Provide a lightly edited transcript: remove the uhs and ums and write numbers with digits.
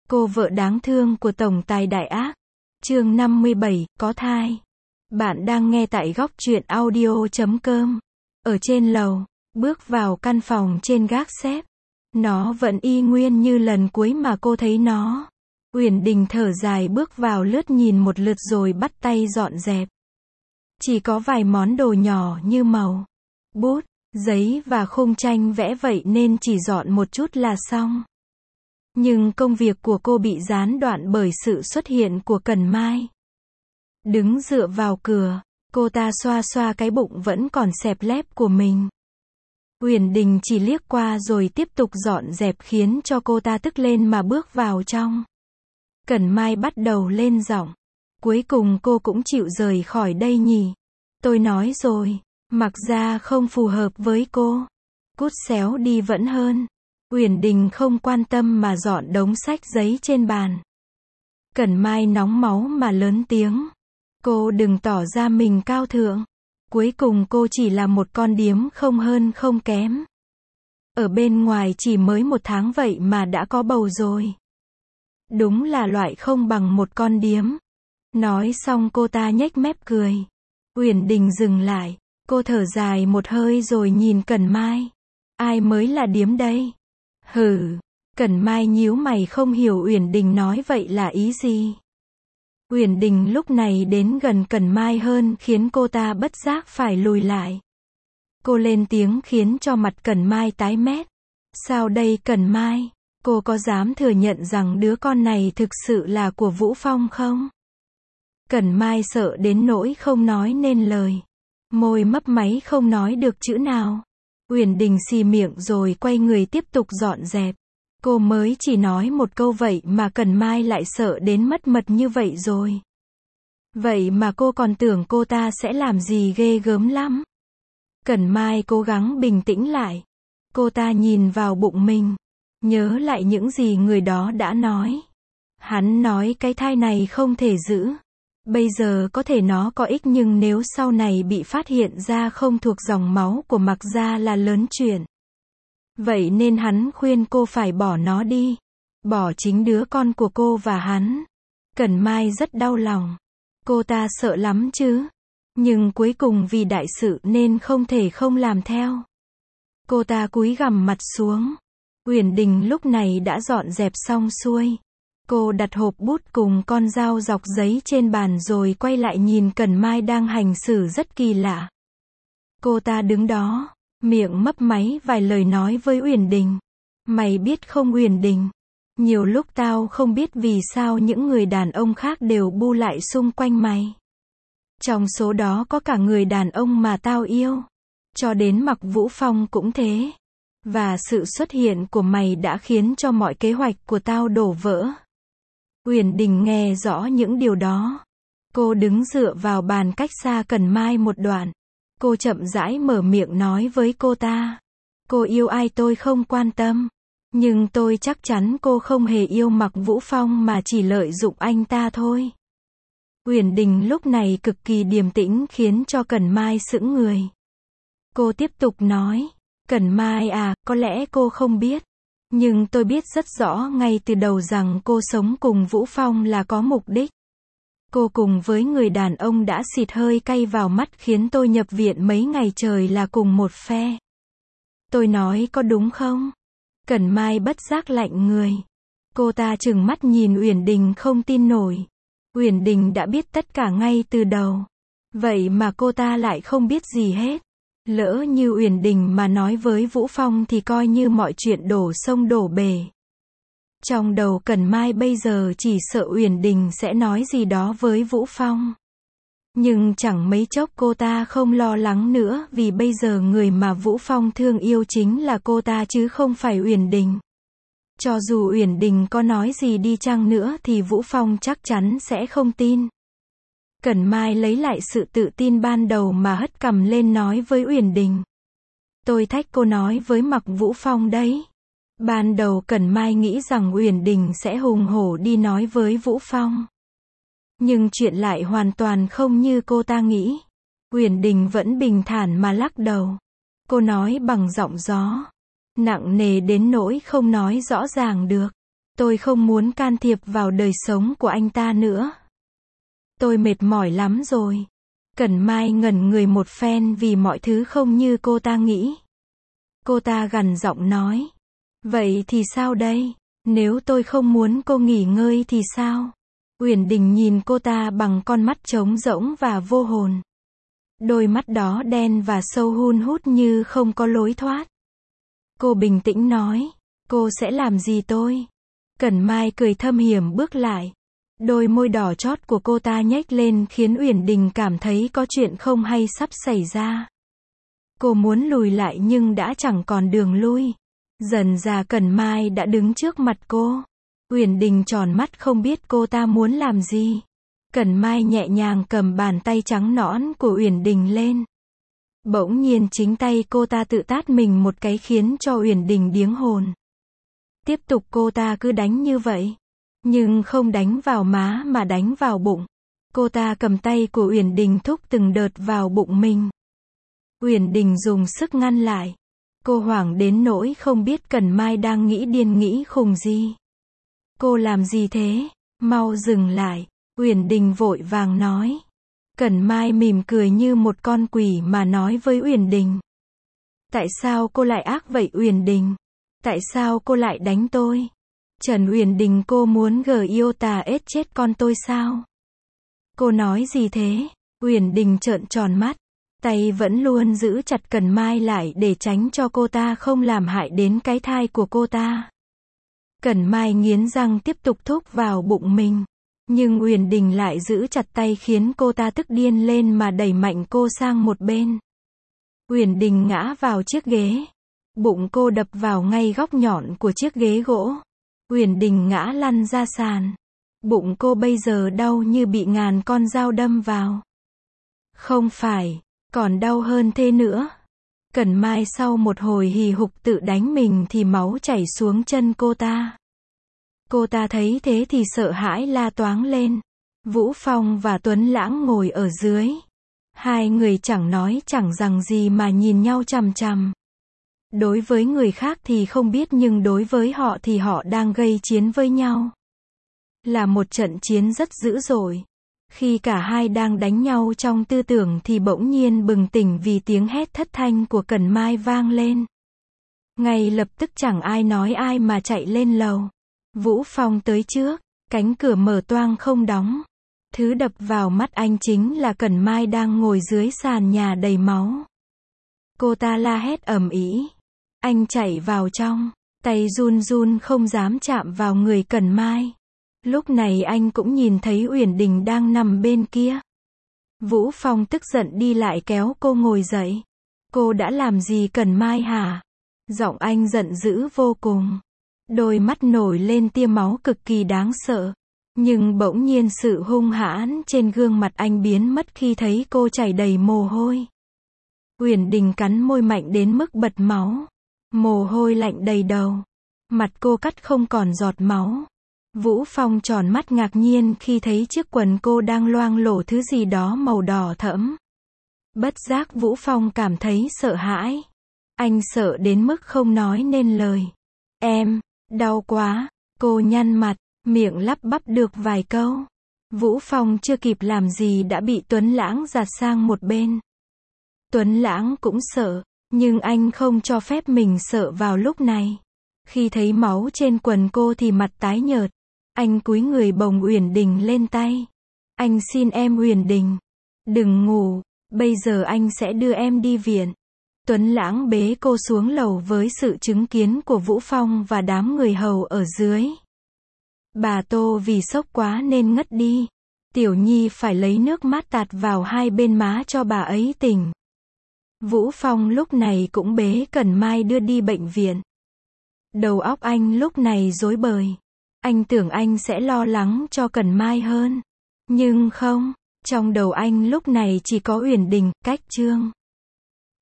Cô vợ đáng thương của tổng tài đại ác. Chương 57, có thai. Bạn đang nghe tại góc truyện audio.com. Ở trên lầu, bước vào căn phòng trên gác xếp. Nó vẫn y nguyên như lần cuối mà cô thấy nó. Uyển Đình thở dài bước vào lướt nhìn một lượt rồi bắt tay dọn dẹp. Chỉ có vài món đồ nhỏ như màu, bút, giấy và khung tranh vẽ vậy nên chỉ dọn một chút là xong. Nhưng công việc của cô bị gián đoạn bởi sự xuất hiện của Cẩn Mai. Đứng dựa vào cửa, cô ta xoa xoa cái bụng vẫn còn xẹp lép của mình. Uyển Đình chỉ liếc qua rồi tiếp tục dọn dẹp khiến cho cô ta tức lên mà bước vào trong. Cẩn Mai bắt đầu lên giọng. Cuối cùng cô cũng chịu rời khỏi đây nhỉ. Tôi nói rồi, mặc ra không phù hợp với cô. Cút xéo đi vẫn hơn. Uyển Đình không quan tâm mà dọn đống sách giấy trên bàn. Cẩn Mai nóng máu mà lớn tiếng. Cô đừng tỏ ra mình cao thượng. Cuối cùng cô chỉ là một con điếm không hơn không kém. Ở bên ngoài chỉ mới 1 tháng vậy mà đã có bầu rồi. Đúng là loại không bằng một con điếm. Nói xong cô ta nhếch mép cười. Uyển Đình dừng lại. Cô thở dài một hơi rồi nhìn Cẩn Mai. Ai mới là điếm đây? Hừ. Cẩn Mai nhíu mày không hiểu Uyển Đình nói vậy là ý gì. Uyển Đình lúc này đến gần Cẩn Mai hơn khiến cô ta bất giác phải lùi lại. Cô lên tiếng khiến cho mặt Cẩn Mai tái mét. Sao đây Cẩn Mai? Cô có dám thừa nhận rằng đứa con này thực sự là của Vũ Phong không? Cẩn Mai sợ đến nỗi không nói nên lời. Môi mấp máy không nói được chữ nào. Uyển Đình xì miệng rồi quay người tiếp tục dọn dẹp. Cô mới chỉ nói một câu vậy mà Cẩn Mai lại sợ đến mất mật như vậy rồi. Vậy mà cô còn tưởng cô ta sẽ làm gì ghê gớm lắm. Cẩn Mai cố gắng bình tĩnh lại. Cô ta nhìn vào bụng mình. Nhớ lại những gì người đó đã nói. Hắn nói cái thai này không thể giữ. Bây giờ có thể nó có ích nhưng nếu sau này bị phát hiện ra không thuộc dòng máu của Mạc gia là lớn chuyện. Vậy nên hắn khuyên cô phải bỏ nó đi. Bỏ chính đứa con của cô và hắn. Cẩn Mai rất đau lòng. Cô ta sợ lắm chứ. Nhưng cuối cùng vì đại sự nên không thể không làm theo. Cô ta cúi gằm mặt xuống. Uyển Đình lúc này đã dọn dẹp xong xuôi. Cô đặt hộp bút cùng con dao dọc giấy trên bàn rồi quay lại nhìn Cẩn Mai đang hành xử rất kỳ lạ. Cô ta đứng đó, miệng mấp máy vài lời nói với Uyển Đình. Mày biết không Uyển Đình? Nhiều lúc tao không biết vì sao những người đàn ông khác đều bu lại xung quanh mày. Trong số đó có cả người đàn ông mà tao yêu. Cho đến Mạc Vũ Phong cũng thế. Và sự xuất hiện của mày đã khiến cho mọi kế hoạch của tao đổ vỡ. Uyển Đình nghe rõ những điều đó. Cô đứng dựa vào bàn cách xa Cẩn Mai một đoạn. Cô chậm rãi mở miệng nói với cô ta. Cô yêu ai tôi không quan tâm. Nhưng tôi chắc chắn cô không hề yêu Mạc Vũ Phong mà chỉ lợi dụng anh ta thôi. Uyển Đình lúc này cực kỳ điềm tĩnh khiến cho Cẩn Mai sững người. Cô tiếp tục nói. Cẩn Mai à, có lẽ cô không biết. Nhưng tôi biết rất rõ ngay từ đầu rằng cô sống cùng Vũ Phong là có mục đích. Cô cùng với người đàn ông đã xịt hơi cay vào mắt khiến tôi nhập viện mấy ngày trời là cùng một phe. Tôi nói có đúng không? Cẩn Mai bất giác lạnh người. Cô ta trừng mắt nhìn Uyển Đình không tin nổi. Uyển Đình đã biết tất cả ngay từ đầu. Vậy mà cô ta lại không biết gì hết. Lỡ như Uyển Đình mà nói với Vũ Phong thì coi như mọi chuyện đổ sông đổ bể. Trong đầu Cẩn Mai bây giờ chỉ sợ Uyển Đình sẽ nói gì đó với Vũ Phong. Nhưng chẳng mấy chốc cô ta không lo lắng nữa vì bây giờ người mà Vũ Phong thương yêu chính là cô ta chứ không phải Uyển Đình. Cho dù Uyển Đình có nói gì đi chăng nữa thì Vũ Phong chắc chắn sẽ không tin. Cẩn Mai lấy lại sự tự tin ban đầu mà hất cằm lên nói với Uyển Đình. Tôi thách cô nói với Mạc Vũ Phong đấy. Ban đầu Cẩn Mai nghĩ rằng Uyển Đình sẽ hùng hổ đi nói với Vũ Phong. Nhưng chuyện lại hoàn toàn không như cô ta nghĩ. Uyển Đình vẫn bình thản mà lắc đầu. Cô nói bằng giọng gió nặng nề đến nỗi không nói rõ ràng được. Tôi không muốn can thiệp vào đời sống của anh ta nữa. Tôi mệt mỏi lắm rồi. Cẩn Mai ngẩn người một phen vì mọi thứ không như cô ta nghĩ. Cô ta gằn giọng nói. Vậy thì sao đây? Nếu tôi không muốn cô nghỉ ngơi thì sao? Uyển Đình nhìn cô ta bằng con mắt trống rỗng và vô hồn. Đôi mắt đó đen và sâu hun hút như không có lối thoát. Cô bình tĩnh nói. Cô sẽ làm gì tôi? Cẩn Mai cười thâm hiểm bước lại. Đôi môi đỏ chót của cô ta nhếch lên khiến Uyển Đình cảm thấy có chuyện không hay sắp xảy ra. Cô muốn lùi lại nhưng đã chẳng còn đường lui. Dần dà Cẩn Mai đã đứng trước mặt cô. Uyển Đình tròn mắt không biết cô ta muốn làm gì. Cẩn Mai nhẹ nhàng cầm bàn tay trắng nõn của Uyển Đình lên. Bỗng nhiên chính tay cô ta tự tát mình một cái khiến cho Uyển Đình điếng hồn. Tiếp tục cô ta cứ đánh như vậy. Nhưng không đánh vào má mà đánh vào bụng. Cô ta cầm tay của Uyển Đình thúc từng đợt vào bụng mình. Uyển Đình dùng sức ngăn lại. Cô hoảng đến nỗi không biết Cẩn Mai đang nghĩ điên nghĩ khùng gì. Cô làm gì thế? Mau dừng lại. Uyển Đình vội vàng nói. Cẩn Mai mỉm cười như một con quỷ mà nói với Uyển Đình. Tại sao cô lại ác vậy Uyển Đình? Tại sao cô lại đánh tôi? Trần Uyển Đình, cô muốn Giota ết chết con tôi sao? Cô nói gì thế? Uyển Đình trợn tròn mắt. Tay vẫn luôn giữ chặt Cẩn Mai lại để tránh cho cô ta không làm hại đến cái thai của cô ta. Cẩn Mai nghiến răng tiếp tục thúc vào bụng mình. Nhưng Uyển Đình lại giữ chặt tay khiến cô ta tức điên lên mà đẩy mạnh cô sang một bên. Uyển Đình ngã vào chiếc ghế. Bụng cô đập vào ngay góc nhọn của chiếc ghế gỗ. Uyển Đình ngã lăn ra sàn. Bụng cô bây giờ đau như bị ngàn con dao đâm vào. Không phải, còn đau hơn thế nữa. Cẩn Mai sau một hồi hì hục tự đánh mình thì máu chảy xuống chân cô ta. Cô ta thấy thế thì sợ hãi la toáng lên. Vũ Phong và Tuấn Lãng ngồi ở dưới. Hai người chẳng nói chẳng rằng gì mà nhìn nhau chằm chằm. Đối với người khác thì không biết nhưng đối với họ thì họ đang gây chiến với nhau. Là một trận chiến rất dữ dội. Khi cả hai đang đánh nhau trong tư tưởng thì bỗng nhiên bừng tỉnh vì tiếng hét thất thanh của Cẩn Mai vang lên. Ngay lập tức chẳng ai nói ai mà chạy lên lầu. Vũ Phong tới trước, cánh cửa mở toang không đóng. Thứ đập vào mắt anh chính là Cẩn Mai đang ngồi dưới sàn nhà đầy máu. Cô ta la hét ầm ĩ. Anh chạy vào trong, tay run run không dám chạm vào người Cẩn Mai. Lúc này anh cũng nhìn thấy Uyển Đình đang nằm bên kia. Vũ Phong tức giận đi lại kéo cô ngồi dậy. Cô đã làm gì Cẩn Mai hả? Giọng anh giận dữ vô cùng. Đôi mắt nổi lên tia máu cực kỳ đáng sợ. Nhưng bỗng nhiên sự hung hãn trên gương mặt anh biến mất khi thấy cô chảy đầy mồ hôi. Uyển Đình cắn môi mạnh đến mức bật máu. Mồ hôi lạnh đầy đầu. Mặt cô cắt không còn giọt máu. Vũ Phong tròn mắt ngạc nhiên khi thấy chiếc quần cô đang loang lổ thứ gì đó màu đỏ thẫm. Bất giác Vũ Phong cảm thấy sợ hãi. Anh sợ đến mức không nói nên lời. Em, đau quá. Cô nhăn mặt, miệng lắp bắp được vài câu. Vũ Phong chưa kịp làm gì đã bị Tuấn Lãng giạt sang một bên. Tuấn Lãng cũng sợ, nhưng anh không cho phép mình sợ vào lúc này. Khi thấy máu trên quần cô thì mặt tái nhợt. Anh cúi người bồng Uyển Đình lên tay. Anh xin em Uyển Đình. Đừng ngủ, bây giờ anh sẽ đưa em đi viện. Tuấn Lãng bế cô xuống lầu với sự chứng kiến của Vũ Phong và đám người hầu ở dưới. Bà Tô vì sốc quá nên ngất đi. Tiểu Nhi phải lấy nước mát tạt vào hai bên má cho bà ấy tỉnh. Vũ Phong lúc này cũng bế Cẩn Mai đưa đi bệnh viện. Đầu óc anh lúc này rối bời. Anh tưởng anh sẽ lo lắng cho Cẩn Mai hơn. Nhưng không, trong đầu anh lúc này chỉ có Uyển Đình, Cách Trương.